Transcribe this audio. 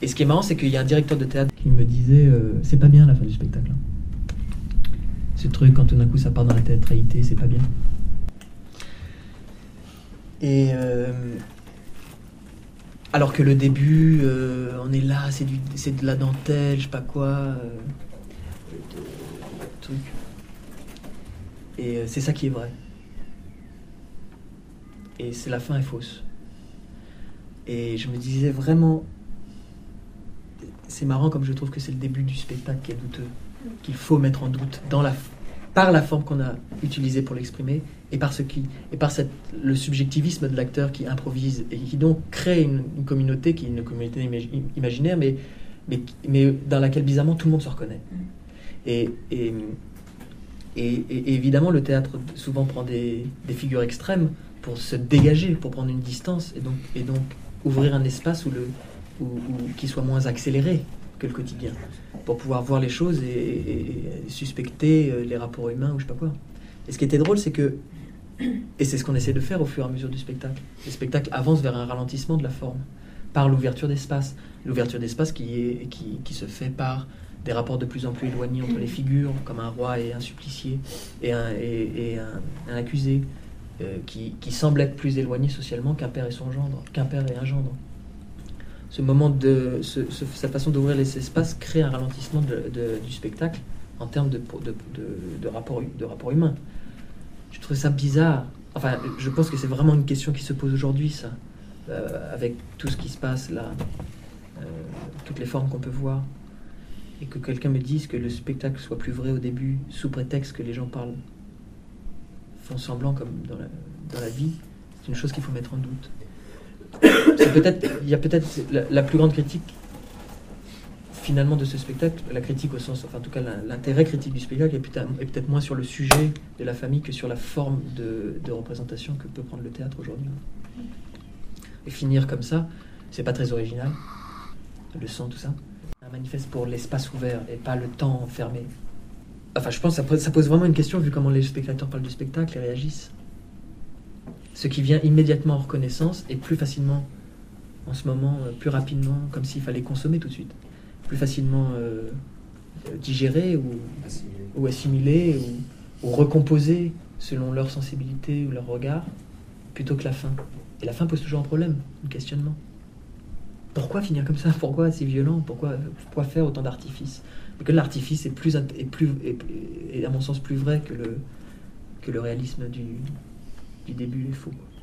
Et ce qui est marrant, c'est qu'il y a un directeur de théâtre qui me disait c'est pas bien la fin du spectacle. Ce truc, quand tout d'un coup ça part dans la théâtralité, c'est pas bien. Et alors que le début, on est là, c'est de la dentelle, je sais pas quoi, truc. Et c'est ça qui est vrai. Et c'est la fin est fausse. Et je me disais vraiment, c'est marrant comme je trouve que c'est le début du spectacle qui est douteux, qu'il faut mettre en doute par la forme qu'on a utilisée pour l'exprimer et par le subjectivisme de l'acteur qui improvise et qui donc crée une communauté qui est une communauté imaginaire, mais dans laquelle bizarrement tout le monde se reconnaît. Et évidemment, le théâtre souvent prend des figures extrêmes pour se dégager, pour prendre une distance et donc ouvrir un espace qui soit moins accéléré que le quotidien, pour pouvoir voir les choses et suspecter les rapports humains ou je sais pas quoi. Et ce qui était drôle, c'est que, et c'est ce qu'on essaie de faire au fur et à mesure du spectacle, le spectacle avance vers un ralentissement de la forme, par l'ouverture d'espace. L'ouverture d'espace qui se fait par des rapports de plus en plus éloignés entre les figures, comme un roi et un supplicié, et un accusé, qui semble être plus éloigné socialement qu'un père et son gendre, qu'un père et un gendre. Ce moment cette façon d'ouvrir les espaces crée un ralentissement du spectacle en termes de rapport humain. Je trouve ça bizarre. Enfin, je pense que c'est vraiment une question qui se pose aujourd'hui, ça, avec tout ce qui se passe là, toutes les formes qu'on peut voir, et que quelqu'un me dise que le spectacle soit plus vrai au début, sous prétexte que les gens font semblant comme dans la vie, c'est une chose qu'il faut mettre en doute. Il y a peut-être la plus grande critique finalement de ce spectacle, la critique au sens, enfin en tout cas l'intérêt critique du spectacle est peut-être moins sur le sujet de la famille que sur la forme de représentation que peut prendre le théâtre aujourd'hui. Et finir comme ça, c'est pas très original, le sang, tout ça. Un manifeste pour l'espace ouvert et pas le temps fermé. Enfin, je pense que ça pose vraiment une question vu comment les spectateurs parlent du spectacle et réagissent. Ce qui vient immédiatement en reconnaissance et plus facilement, en ce moment, plus rapidement, comme s'il fallait consommer tout de suite. Plus facilement digérer ou assimiler ou recomposer selon leur sensibilité ou leur regard, plutôt que la fin. Et la fin pose toujours un problème, un questionnement. Pourquoi finir comme ça ? Pourquoi c'est violent ? Pourquoi faire autant d'artifices ? Et que l'artifice est à mon sens plus vrai que le réalisme du début est faux.